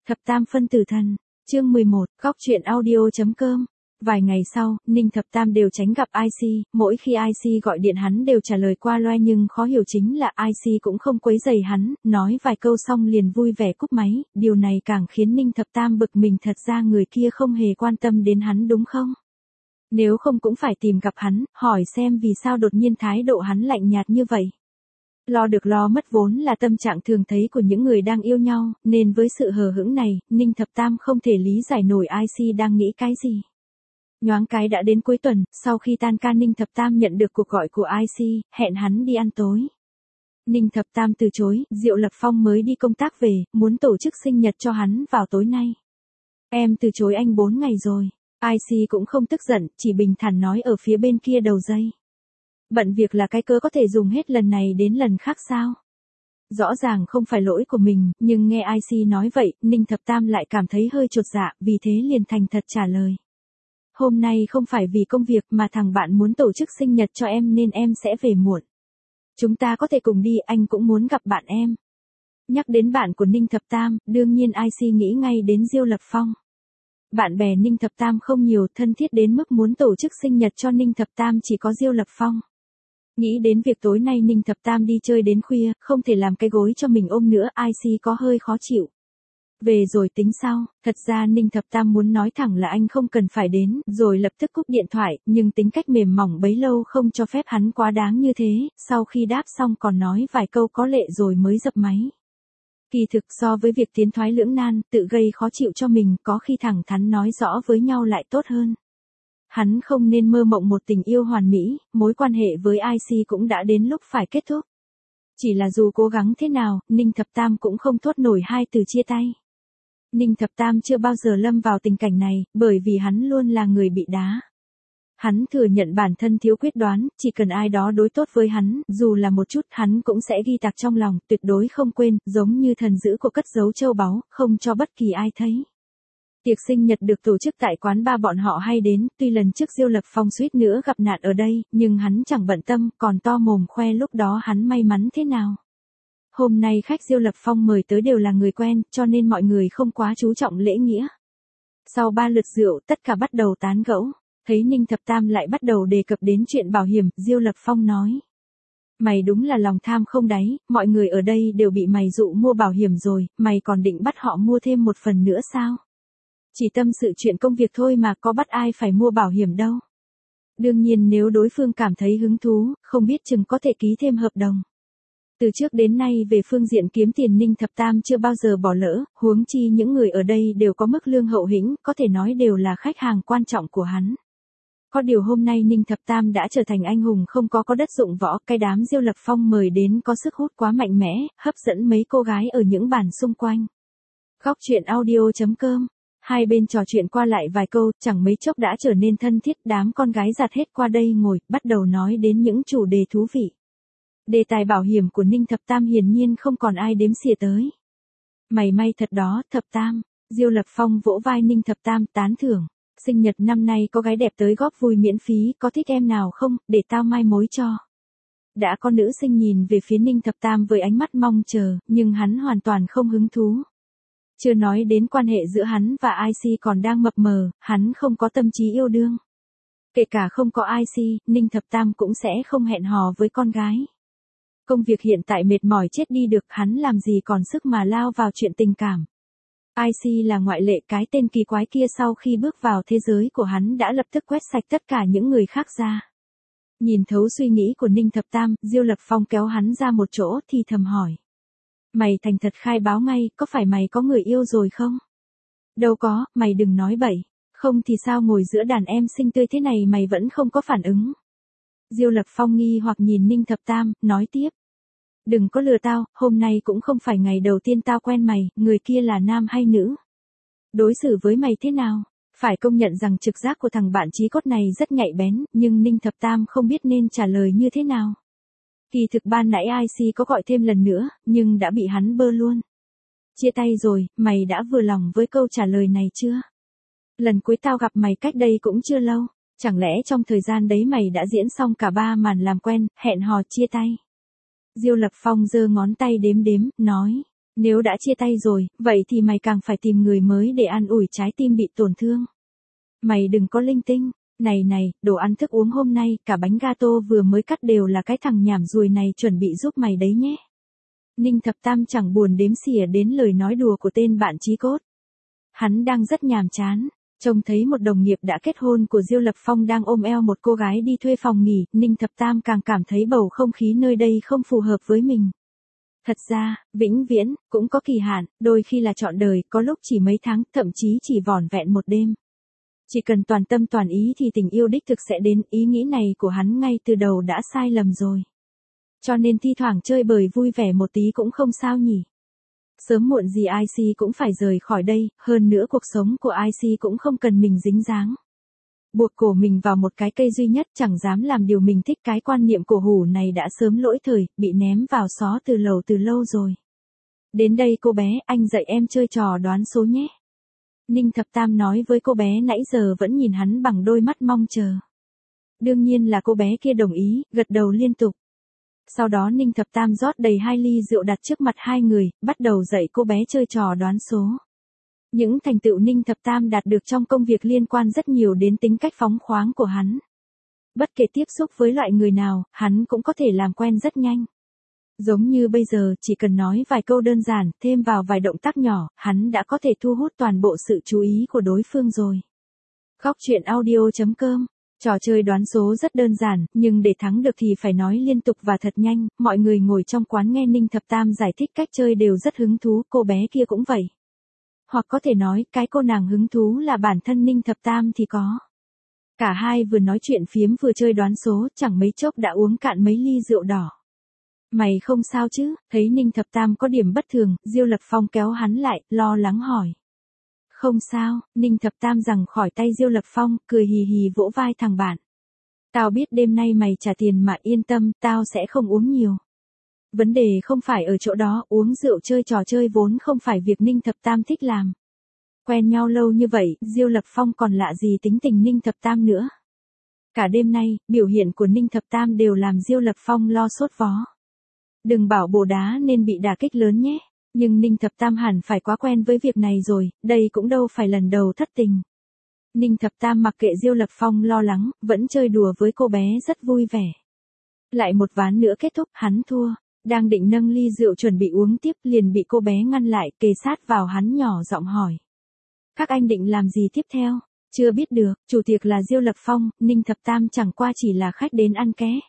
Thập Tam phân tử thần, chương 11, góc truyện audio.com. Vài ngày sau, Ninh Thập Tam đều tránh gặp IC, mỗi khi IC gọi điện hắn đều trả lời qua loa nhưng khó hiểu chính là IC cũng không quấy rầy hắn, nói vài câu xong liền vui vẻ cúp máy, điều này càng khiến Ninh Thập Tam bực mình, thật ra người kia không hề quan tâm đến hắn đúng không? Nếu không cũng phải tìm gặp hắn, hỏi xem vì sao đột nhiên thái độ hắn lạnh nhạt như vậy. Lo được lo mất vốn là tâm trạng thường thấy của những người đang yêu nhau, nên với sự hờ hững này, Ninh Thập Tam không thể lý giải nổi IC đang nghĩ cái gì. Nhoáng cái đã đến cuối tuần, sau khi tan ca Ninh Thập Tam nhận được cuộc gọi của IC, hẹn hắn đi ăn tối. Ninh Thập Tam từ chối, Diệu Lập Phong mới đi công tác về, muốn tổ chức sinh nhật cho hắn vào tối nay. Em từ chối anh 4 ngày rồi. IC cũng không tức giận, chỉ bình thản nói ở phía bên kia đầu dây. Bận việc là cái cớ có thể dùng hết lần này đến lần khác sao? Rõ ràng không phải lỗi của mình, nhưng nghe IC nói vậy, Ninh Thập Tam lại cảm thấy hơi chột dạ, vì thế liền thành thật trả lời. Hôm nay không phải vì công việc mà thằng bạn muốn tổ chức sinh nhật cho em nên em sẽ về muộn. Chúng ta có thể cùng đi, anh cũng muốn gặp bạn em. Nhắc đến bạn của Ninh Thập Tam, đương nhiên IC nghĩ ngay đến Diêu Lập Phong. Bạn bè Ninh Thập Tam không nhiều, thân thiết đến mức muốn tổ chức sinh nhật cho Ninh Thập Tam chỉ có Diêu Lập Phong. Nghĩ đến việc tối nay Ninh Thập Tam đi chơi đến khuya, không thể làm cái gối cho mình ôm nữa, IC có hơi khó chịu. Về rồi tính sau, thật ra Ninh Thập Tam muốn nói thẳng là anh không cần phải đến, rồi lập tức cúp điện thoại, nhưng tính cách mềm mỏng bấy lâu không cho phép hắn quá đáng như thế, sau khi đáp xong còn nói vài câu có lệ rồi mới dập máy. Kỳ thực so với việc tiến thoái lưỡng nan, tự gây khó chịu cho mình, có khi thẳng thắn nói rõ với nhau lại tốt hơn. Hắn không nên mơ mộng một tình yêu hoàn mỹ, mối quan hệ với IC cũng đã đến lúc phải kết thúc. Chỉ là dù cố gắng thế nào, Ninh Thập Tam cũng không thốt nổi hai từ chia tay. Ninh Thập Tam chưa bao giờ lâm vào tình cảnh này, bởi vì hắn luôn là người bị đá. Hắn thừa nhận bản thân thiếu quyết đoán, chỉ cần ai đó đối tốt với hắn, dù là một chút, hắn cũng sẽ ghi tạc trong lòng, tuyệt đối không quên, giống như thần dữ của cất giấu châu báu, không cho bất kỳ ai thấy. Tiệc sinh nhật được tổ chức tại quán bar bọn họ hay đến, tuy lần trước Diêu Lập Phong suýt nữa gặp nạn ở đây, nhưng hắn chẳng bận tâm, còn to mồm khoe lúc đó hắn may mắn thế nào. Hôm nay khách Diêu Lập Phong mời tới đều là người quen, cho nên mọi người không quá chú trọng lễ nghĩa. Sau 3 lượt rượu, tất cả bắt đầu tán gẫu. Thấy Ninh Thập Tam lại bắt đầu đề cập đến chuyện bảo hiểm, Diêu Lập Phong nói. Mày đúng là lòng tham không đáy, mọi người ở đây đều bị mày dụ mua bảo hiểm rồi, mày còn định bắt họ mua thêm một phần nữa sao? Chỉ tâm sự chuyện công việc thôi mà, có bắt ai phải mua bảo hiểm đâu. Đương nhiên nếu đối phương cảm thấy hứng thú, không biết chừng có thể ký thêm hợp đồng. Từ trước đến nay về phương diện kiếm tiền Ninh Thập Tam chưa bao giờ bỏ lỡ, huống chi những người ở đây đều có mức lương hậu hĩnh, có thể nói đều là khách hàng quan trọng của hắn. Có điều hôm nay Ninh Thập Tam đã trở thành anh hùng không có đất dụng võ, cái đám Diêu Lập Phong mời đến có sức hút quá mạnh mẽ, hấp dẫn mấy cô gái ở những bàn xung quanh. Góc truyện audio.com. Hai bên trò chuyện qua lại vài câu, chẳng mấy chốc đã trở nên thân thiết, đám con gái giặt hết qua đây ngồi, bắt đầu nói đến những chủ đề thú vị. Đề tài bảo hiểm của Ninh Thập Tam hiển nhiên không còn ai đếm xỉa tới. Mày may thật đó, Thập Tam. Diêu Lập Phong vỗ vai Ninh Thập Tam tán thưởng. Sinh nhật năm nay có gái đẹp tới góp vui miễn phí, có thích em nào không, để tao mai mối cho. Đã có nữ sinh nhìn về phía Ninh Thập Tam với ánh mắt mong chờ, nhưng hắn hoàn toàn không hứng thú. Chưa nói đến quan hệ giữa hắn và IC còn đang mập mờ, hắn không có tâm trí yêu đương. Kể cả không có IC, Ninh Thập Tam cũng sẽ không hẹn hò với con gái. Công việc hiện tại mệt mỏi chết đi được, hắn làm gì còn sức mà lao vào chuyện tình cảm. IC là ngoại lệ, cái tên kỳ quái kia sau khi bước vào thế giới của hắn đã lập tức quét sạch tất cả những người khác ra. Nhìn thấu suy nghĩ của Ninh Thập Tam, Diêu Lập Phong kéo hắn ra một chỗ thì thầm hỏi. Mày thành thật khai báo ngay, có phải mày có người yêu rồi không? Đâu có, mày đừng nói bậy. Không thì sao ngồi giữa đàn em xinh tươi thế này mày vẫn không có phản ứng. Diêu Lập Phong nghi hoặc nhìn Ninh Thập Tam, nói tiếp. Đừng có lừa tao, hôm nay cũng không phải ngày đầu tiên tao quen mày, người kia là nam hay nữ? Đối xử với mày thế nào? Phải công nhận rằng trực giác của thằng bạn chí cốt này rất nhạy bén, nhưng Ninh Thập Tam không biết nên trả lời như thế nào. Kỳ thực ban nãy IC có gọi thêm lần nữa, nhưng đã bị hắn bơ luôn. Chia tay rồi, mày đã vừa lòng với câu trả lời này chưa? Lần cuối tao gặp mày cách đây cũng chưa lâu, chẳng lẽ trong thời gian đấy mày đã diễn xong cả 3 màn làm quen, hẹn hò chia tay? Diêu Lập Phong giơ ngón tay đếm đếm, nói. Nếu đã chia tay rồi, vậy thì mày càng phải tìm người mới để an ủi trái tim bị tổn thương. Mày đừng có linh tinh. Này này, đồ ăn thức uống hôm nay, cả bánh gato vừa mới cắt đều là cái thằng nhảm ruồi này chuẩn bị giúp mày đấy nhé. Ninh Thập Tam chẳng buồn đếm xỉa đến lời nói đùa của tên bạn chí cốt. Hắn đang rất nhàm chán. Trông thấy một đồng nghiệp đã kết hôn của Diêu Lập Phong đang ôm eo một cô gái đi thuê phòng nghỉ, Ninh Thập Tam càng cảm thấy bầu không khí nơi đây không phù hợp với mình. Thật ra, vĩnh viễn, cũng có kỳ hạn, đôi khi là trọn đời, có lúc chỉ mấy tháng, thậm chí chỉ vỏn vẹn một đêm. Chỉ cần toàn tâm toàn ý thì tình yêu đích thực sẽ đến, ý nghĩ này của hắn ngay từ đầu đã sai lầm rồi. Cho nên thi thoảng chơi bời vui vẻ một tí cũng không sao nhỉ. Sớm muộn gì IC cũng phải rời khỏi đây, hơn nữa cuộc sống của IC cũng không cần mình dính dáng. Buộc cổ mình vào một cái cây duy nhất chẳng dám làm điều mình thích, cái quan niệm cổ hủ này đã sớm lỗi thời, bị ném vào xó từ lâu rồi. Đến đây cô bé, anh dạy em chơi trò đoán số nhé. Ninh Thập Tam nói với cô bé nãy giờ vẫn nhìn hắn bằng đôi mắt mong chờ. Đương nhiên là cô bé kia đồng ý, gật đầu liên tục. Sau đó Ninh Thập Tam rót đầy 2 ly rượu đặt trước mặt hai người, bắt đầu dạy cô bé chơi trò đoán số. Những thành tựu Ninh Thập Tam đạt được trong công việc liên quan rất nhiều đến tính cách phóng khoáng của hắn. Bất kể tiếp xúc với loại người nào, hắn cũng có thể làm quen rất nhanh. Giống như bây giờ, chỉ cần nói vài câu đơn giản, thêm vào vài động tác nhỏ, hắn đã có thể thu hút toàn bộ sự chú ý của đối phương rồi. Góc truyện audio.com. Trò chơi đoán số rất đơn giản, nhưng để thắng được thì phải nói liên tục và thật nhanh. Mọi người ngồi trong quán nghe Ninh Thập Tam giải thích cách chơi đều rất hứng thú, cô bé kia cũng vậy. Hoặc có thể nói, cái cô nàng hứng thú là bản thân Ninh Thập Tam thì có. Cả hai vừa nói chuyện phiếm vừa chơi đoán số, chẳng mấy chốc đã uống cạn mấy ly rượu đỏ. Mày không sao chứ? Thấy Ninh Thập Tam có điểm bất thường, Diêu Lập Phong kéo hắn lại, lo lắng hỏi. Không sao, Ninh Thập Tam giằng khỏi tay Diêu Lập Phong, cười hì hì vỗ vai thằng bạn. Tao biết đêm nay mày trả tiền mà yên tâm, tao sẽ không uống nhiều. Vấn đề không phải ở chỗ đó, uống rượu chơi trò chơi vốn không phải việc Ninh Thập Tam thích làm. Quen nhau lâu như vậy, Diêu Lập Phong còn lạ gì tính tình Ninh Thập Tam nữa. Cả đêm nay, biểu hiện của Ninh Thập Tam đều làm Diêu Lập Phong lo sốt vó. Đừng bảo bồ đá nên bị đả kích lớn nhé. Nhưng Ninh Thập Tam hẳn phải quá quen với việc này rồi, đây cũng đâu phải lần đầu thất tình. Ninh Thập Tam mặc kệ Diêu Lập Phong lo lắng, vẫn chơi đùa với cô bé rất vui vẻ. Lại một ván nữa kết thúc, hắn thua. Đang định nâng ly rượu chuẩn bị uống tiếp liền bị cô bé ngăn lại, kề sát vào hắn nhỏ giọng hỏi. Các anh định làm gì tiếp theo? Chưa biết được, chủ tiệc là Diêu Lập Phong, Ninh Thập Tam chẳng qua chỉ là khách đến ăn ké.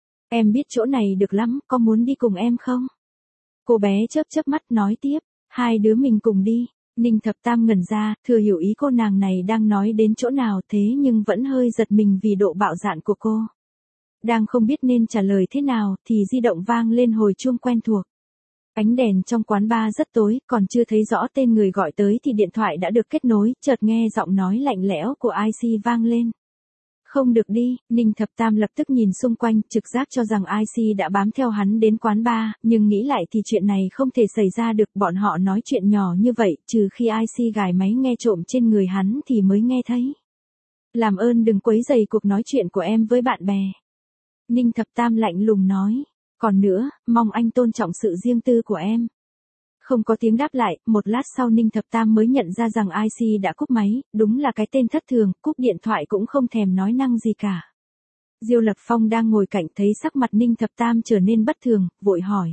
Em biết chỗ này được lắm, có muốn đi cùng em không? Cô bé chớp mắt nói tiếp, hai đứa mình cùng đi. Ninh Thập Tam ngẩn ra, thừa hiểu ý cô nàng này đang nói đến chỗ nào thế nhưng vẫn hơi giật mình vì độ bạo dạn của cô. Đang không biết nên trả lời thế nào thì di động vang lên hồi chuông quen thuộc. Ánh đèn trong quán bar rất tối, còn chưa thấy rõ tên người gọi tới thì điện thoại đã được kết nối, chợt nghe giọng nói lạnh lẽo của IC vang lên. Không được đi, Ninh Thập Tam lập tức nhìn xung quanh, trực giác cho rằng IC đã bám theo hắn đến quán bar, nhưng nghĩ lại thì chuyện này không thể xảy ra được, bọn họ nói chuyện nhỏ như vậy, trừ khi IC gài máy nghe trộm trên người hắn thì mới nghe thấy. Làm ơn đừng quấy rầy cuộc nói chuyện của em với bạn bè. Ninh Thập Tam lạnh lùng nói, còn nữa, mong anh tôn trọng sự riêng tư của em. Không có tiếng đáp lại, một lát sau Ninh Thập Tam mới nhận ra rằng IC đã cúp máy, đúng là cái tên thất thường, cúp điện thoại cũng không thèm nói năng gì cả. Diêu Lập Phong đang ngồi cạnh thấy sắc mặt Ninh Thập Tam trở nên bất thường, vội hỏi.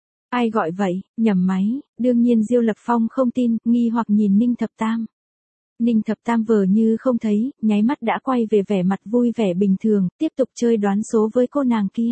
Ai gọi vậy, nhầm máy, đương nhiên Diêu Lập Phong không tin, nghi hoặc nhìn Ninh Thập Tam. Ninh Thập Tam vờ như không thấy, nháy mắt đã quay về vẻ mặt vui vẻ bình thường, tiếp tục chơi đoán số với cô nàng kia.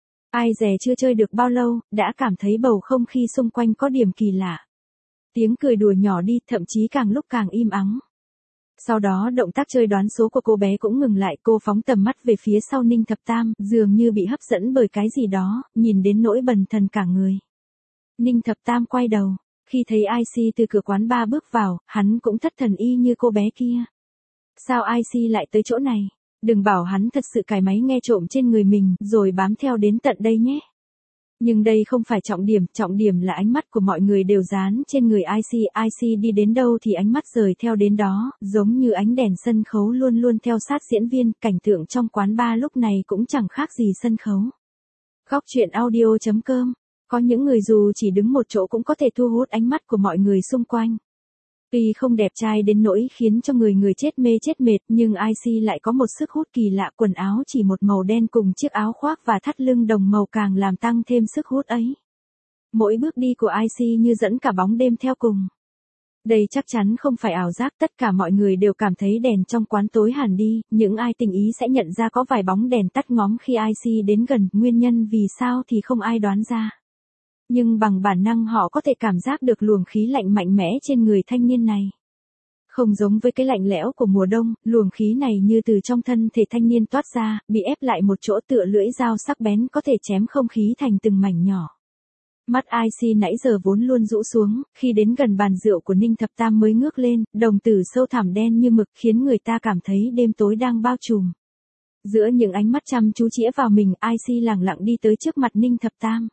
Ai dè chưa chơi được bao lâu, đã cảm thấy bầu không khí xung quanh có điểm kỳ lạ. Tiếng cười đùa nhỏ đi, thậm chí càng lúc càng im ắng. Sau đó động tác chơi đoán số của cô bé cũng ngừng lại, cô phóng tầm mắt về phía sau Ninh Thập Tam, dường như bị hấp dẫn bởi cái gì đó, nhìn đến nỗi bần thần cả người. Ninh Thập Tam quay đầu, khi thấy IC từ cửa quán bar bước vào, hắn cũng thất thần y như cô bé kia. Sao IC lại tới chỗ này? Đừng bảo hắn thật sự cài máy nghe trộm trên người mình rồi bám theo đến tận đây nhé. Nhưng đây không phải trọng điểm là ánh mắt của mọi người đều dán trên người IC đi đến đâu thì ánh mắt rời theo đến đó, giống như ánh đèn sân khấu luôn luôn theo sát diễn viên, cảnh tượng trong quán bar lúc này cũng chẳng khác gì sân khấu. Góc truyện audio.com Có những người dù chỉ đứng một chỗ cũng có thể thu hút ánh mắt của mọi người xung quanh. Tuy không đẹp trai đến nỗi khiến cho người chết mê chết mệt, nhưng IC lại có một sức hút kỳ lạ, quần áo chỉ một màu đen cùng chiếc áo khoác và thắt lưng đồng màu càng làm tăng thêm sức hút ấy. Mỗi bước đi của IC như dẫn cả bóng đêm theo cùng. Đây chắc chắn không phải ảo giác, tất cả mọi người đều cảm thấy đèn trong quán tối hẳn đi, những ai tinh ý sẽ nhận ra có vài bóng đèn tắt ngóm khi IC đến gần, nguyên nhân vì sao thì không ai đoán ra. Nhưng bằng bản năng họ có thể cảm giác được luồng khí lạnh mạnh mẽ trên người thanh niên này. Không giống với cái lạnh lẽo của mùa đông, luồng khí này như từ trong thân thể thanh niên toát ra, bị ép lại một chỗ tựa lưỡi dao sắc bén có thể chém không khí thành từng mảnh nhỏ. Mắt IC nãy giờ vốn luôn rũ xuống, khi đến gần bàn rượu của Ninh Thập Tam mới ngước lên, đồng tử sâu thẳm đen như mực khiến người ta cảm thấy đêm tối đang bao trùm. Giữa những ánh mắt chăm chú chĩa vào mình, IC lẳng lặng đi tới trước mặt Ninh Thập Tam.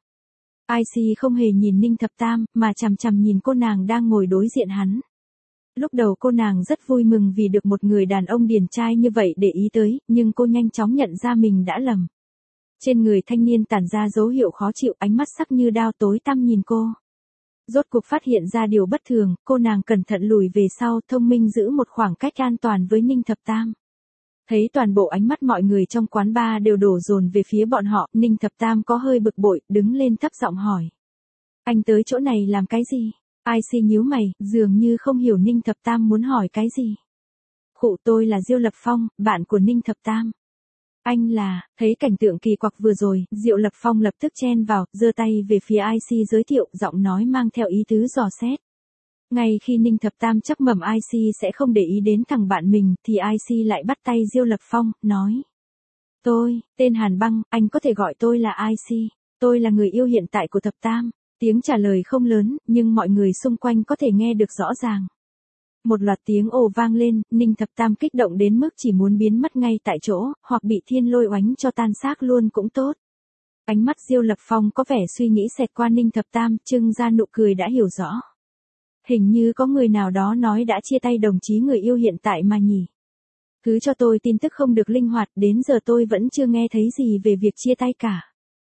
IC không hề nhìn Ninh Thập Tam, mà chằm chằm nhìn cô nàng đang ngồi đối diện hắn. Lúc đầu cô nàng rất vui mừng vì được một người đàn ông điển trai như vậy để ý tới, nhưng cô nhanh chóng nhận ra mình đã lầm. Trên người thanh niên tản ra dấu hiệu khó chịu, ánh mắt sắc như đao tối tăm nhìn cô. Rốt cuộc phát hiện ra điều bất thường, cô nàng cẩn thận lùi về sau, thông minh giữ một khoảng cách an toàn với Ninh Thập Tam. Thấy toàn bộ ánh mắt mọi người trong quán bar đều đổ dồn về phía bọn họ, Ninh Thập Tam có hơi bực bội, đứng lên thấp giọng hỏi. Anh tới chỗ này làm cái gì? IC nhíu mày, dường như không hiểu Ninh Thập Tam muốn hỏi cái gì. Khụ, tôi là Diêu Lập Phong, bạn của Ninh Thập Tam. Anh là, thấy cảnh tượng kỳ quặc vừa rồi, Diệu Lập Phong lập tức chen vào, giơ tay về phía IC giới thiệu, giọng nói mang theo ý tứ dò xét. Ngay khi Ninh Thập Tam chắc mẩm IC sẽ không để ý đến thằng bạn mình, thì IC lại bắt tay Diêu Lập Phong, nói. Tôi, tên Hàn Băng, anh có thể gọi tôi là IC. Tôi là người yêu hiện tại của Thập Tam. Tiếng trả lời không lớn, nhưng mọi người xung quanh có thể nghe được rõ ràng. Một loạt tiếng ồ vang lên, Ninh Thập Tam kích động đến mức chỉ muốn biến mất ngay tại chỗ, hoặc bị thiên lôi oánh cho tan xác luôn cũng tốt. Ánh mắt Diêu Lập Phong có vẻ suy nghĩ xẹt qua Ninh Thập Tam, trưng ra nụ cười đã hiểu rõ. Hình như có người nào đó nói đã chia tay đồng chí người yêu hiện tại mà nhỉ. Cứ cho tôi tin tức không được linh hoạt, đến giờ tôi vẫn chưa nghe thấy gì về việc chia tay cả.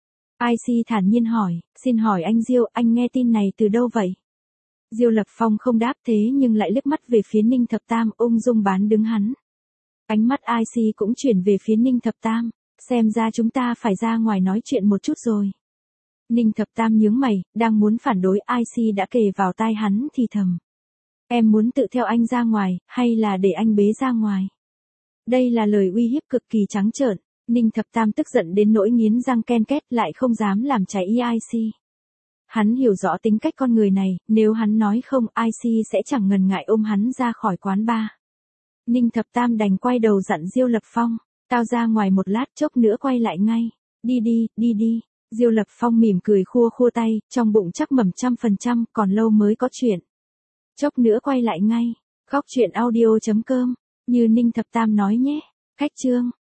IC thản nhiên hỏi, xin hỏi anh Diêu, anh nghe tin này từ đâu vậy? Diêu Lập Phong không đáp thế nhưng lại liếc mắt về phía Ninh Thập Tam, ung dung bán đứng hắn. Ánh mắt IC cũng chuyển về phía Ninh Thập Tam, xem ra chúng ta phải ra ngoài nói chuyện một chút rồi. Ninh Thập Tam nhướng mày, đang muốn phản đối, IC đã kề vào tai hắn thì thầm. Em muốn tự theo anh ra ngoài, hay là để anh bế ra ngoài? Đây là lời uy hiếp cực kỳ trắng trợn. Ninh Thập Tam tức giận đến nỗi nghiến răng ken két, lại không dám làm trái ý IC. Hắn hiểu rõ tính cách con người này, nếu hắn nói không, IC sẽ chẳng ngần ngại ôm hắn ra khỏi quán bar. Ninh Thập Tam đành quay đầu dặn Diêu Lập Phong, tao ra ngoài một lát, chốc nữa quay lại ngay. Đi đi, đi đi. Diêu Lập Phong mỉm cười khua khua tay, trong bụng chắc mẩm 100%, còn lâu mới có chuyện. Chốc nữa quay lại ngay. Góc truyện audio.com, như Ninh Thập Tam nói nhé. Khách chương.